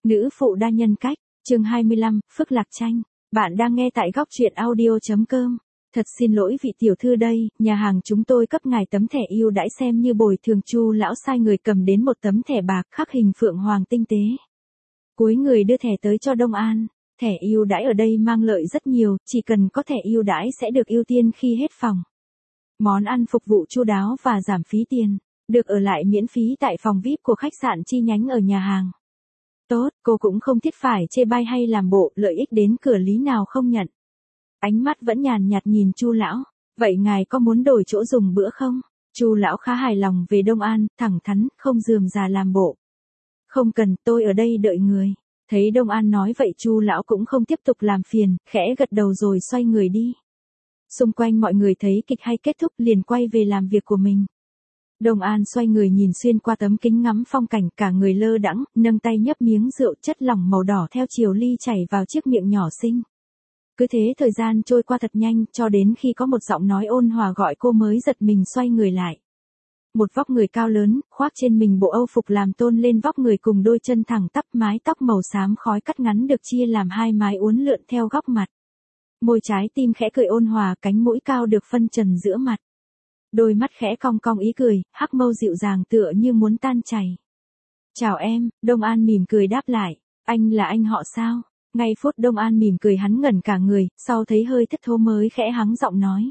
Nữ phụ đa nhân cách, chương 25, Phức Lạc Tranh. Bạn đang nghe tại góc truyện audio.com. Thật xin lỗi vị tiểu thư đây, nhà hàng chúng tôi cấp ngài tấm thẻ ưu đãi xem như bồi thường. Chu lão sai người cầm đến một tấm thẻ bạc khắc hình phượng hoàng tinh tế. Cúi người đưa thẻ tới cho Đông An. Thẻ ưu đãi ở đây mang lợi rất nhiều, chỉ cần có thẻ ưu đãi sẽ được ưu tiên khi hết phòng. Món ăn phục vụ chu đáo và giảm phí tiền, được ở lại miễn phí tại phòng VIP của khách sạn chi nhánh ở nhà hàng. Tốt, cô cũng không thiết phải chê bai hay làm bộ, lợi ích đến cửa lý nào không nhận. Ánh mắt vẫn nhàn nhạt nhìn Chu lão. Vậy ngài có muốn đổi chỗ dùng bữa không? Chu lão khá hài lòng về Đông An, thẳng thắn, không rườm rà làm bộ. Không cần, tôi ở đây đợi người. Thấy Đông An nói vậy Chu lão cũng không tiếp tục làm phiền, khẽ gật đầu rồi xoay người đi. Xung quanh mọi người thấy kịch hay kết thúc liền quay về làm việc của mình. Đông An xoay người nhìn xuyên qua tấm kính ngắm phong cảnh, cả người lơ đãng, nâng tay nhấp miếng rượu chất lỏng màu đỏ theo chiều ly chảy vào chiếc miệng nhỏ xinh. Cứ thế thời gian trôi qua thật nhanh, cho đến khi có một giọng nói ôn hòa gọi cô mới giật mình xoay người lại. Một vóc người cao lớn, khoác trên mình bộ âu phục làm tôn lên vóc người cùng đôi chân thẳng tắp, mái tóc màu xám khói cắt ngắn được chia làm hai mái uốn lượn theo góc mặt. Môi trái tim khẽ cười ôn hòa, cánh mũi cao được phân trần giữa mặt. Đôi mắt khẽ cong cong ý cười, hắc mâu dịu dàng tựa như muốn tan chảy. Chào em, Đông An mỉm cười đáp lại. Anh là anh họ sao? Ngay phút Đông An mỉm cười hắn ngẩn cả người, sau thấy hơi thất thố mới khẽ hắng giọng nói.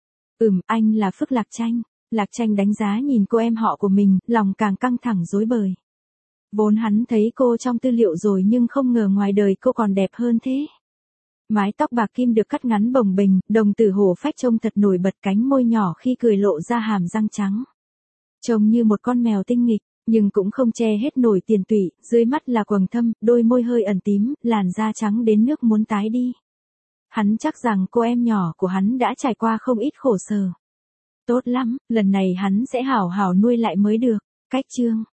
Anh là Phức Lạc Tranh. Lạc Tranh đánh giá nhìn cô em họ của mình, lòng càng căng thẳng rối bời. Vốn hắn thấy cô trong tư liệu rồi nhưng không ngờ ngoài đời cô còn đẹp hơn thế. Mái tóc bạc kim được cắt ngắn bồng bềnh, đồng tử hổ phách trông thật nổi bật, cánh môi nhỏ khi cười lộ ra hàm răng trắng. Trông như một con mèo tinh nghịch, nhưng cũng không che hết nổi tiền tủy, dưới mắt là quầng thâm, đôi môi hơi ẩn tím, làn da trắng đến nước muốn tái đi. Hắn chắc rằng cô em nhỏ của hắn đã trải qua không ít khổ sở. Tốt lắm, lần này hắn sẽ hảo hảo nuôi lại mới được. Cách chương